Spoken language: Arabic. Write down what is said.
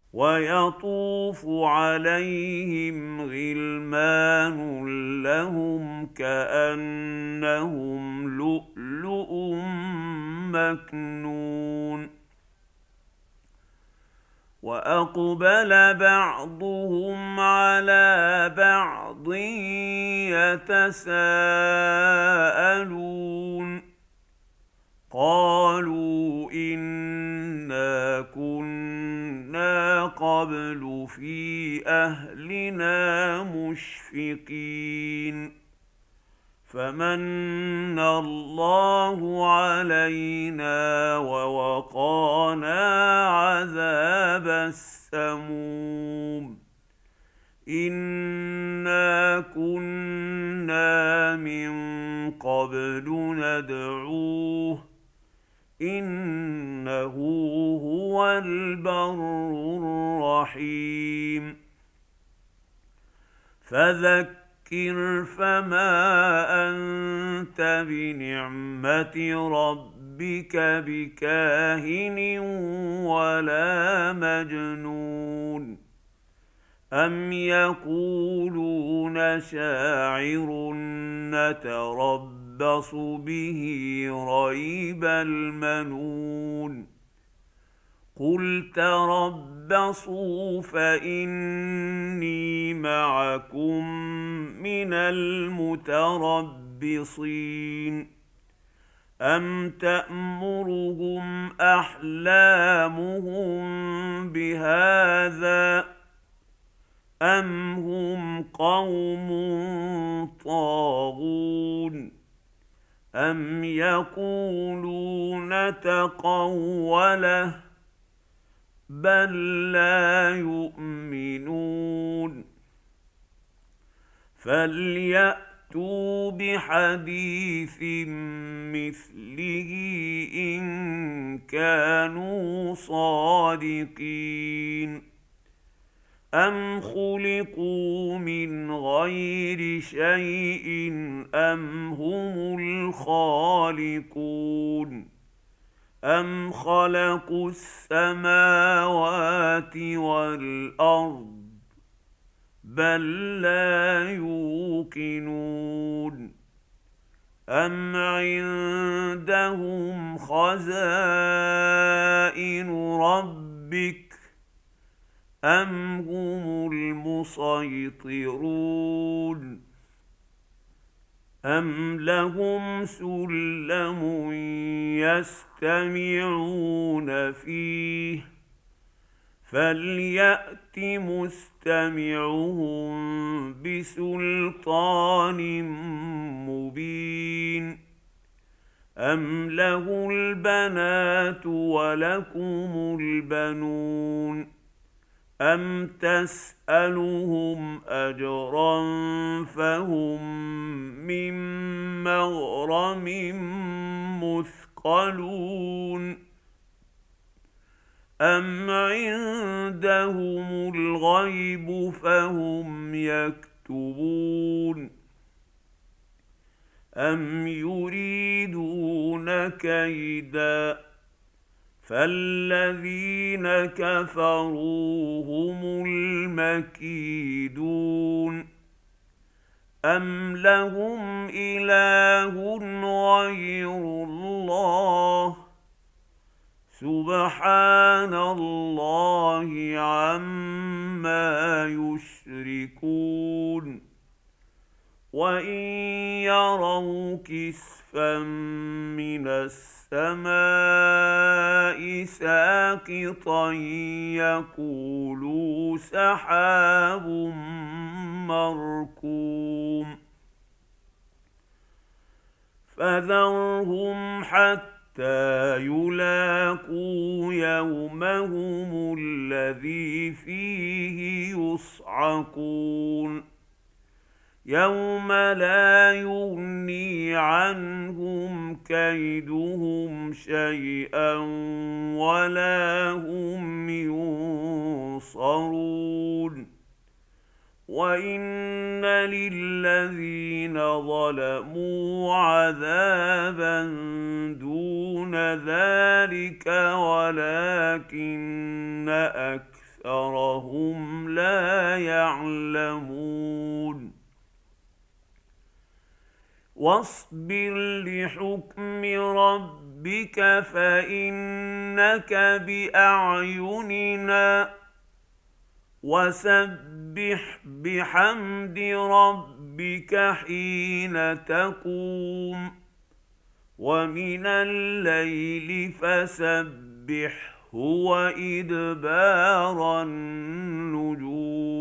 ويطوف عليهم غلمان لهم كأنهم لؤلؤ مكنون وأقبل بعضهم على بعض يتساءلون قالوا إنا كنا قبل في أهلنا مشفقين فمن الله علينا ووقانا عذاب السموم إنا كنا من قبل ندعوه إنه هو البر الرحيم فذكر فما أنت بنعمة ربك بكاهن ولا مجنون أم يقولون شاعر نتربص به ريب المنون قل تربصوا فإني معكم من المتربصين أم تأمرهم أحلامهم بهذا أم هم قوم طاغون أم يقولون تقوله بل لا يؤمنون فليأتوا بحديث مثله إن كانوا صادقين أم خلقوا من غير شيء أم هم الخالقون أم خلقوا السماوات والأرض بل لا يوقنون أم عندهم خزائن ربك أم هم المسيطرون أم لهم سلم يستمعون فيه فليأت مستمعهم بسلطان مبين أم له البنات ولكم البنون أم تسألهم أجرا فهم من مغرم مثقلون أم عندهم الغيب فهم يكتبون أم يريدون كيدا فالذين كفروا هم المكيدون أم لهم إله غير الله سبحان الله عما يشركون وإن يروا كسفا من السماء ساقطا يقولوا سحاب مركوم فذرهم حتى يلاقوا يومهم الذي فيه يصعقون يوم لا يغني عنهم كيدهم شيئا ولا هم ينصرون وإن للذين ظلموا عذابا دون ذلك ولكن أكثرهم لا يعلمون واصبر لحكم ربك فإنك بأعيننا وسبح بحمد ربك حين تقوم ومن الليل فسبحه وإدبار النجوم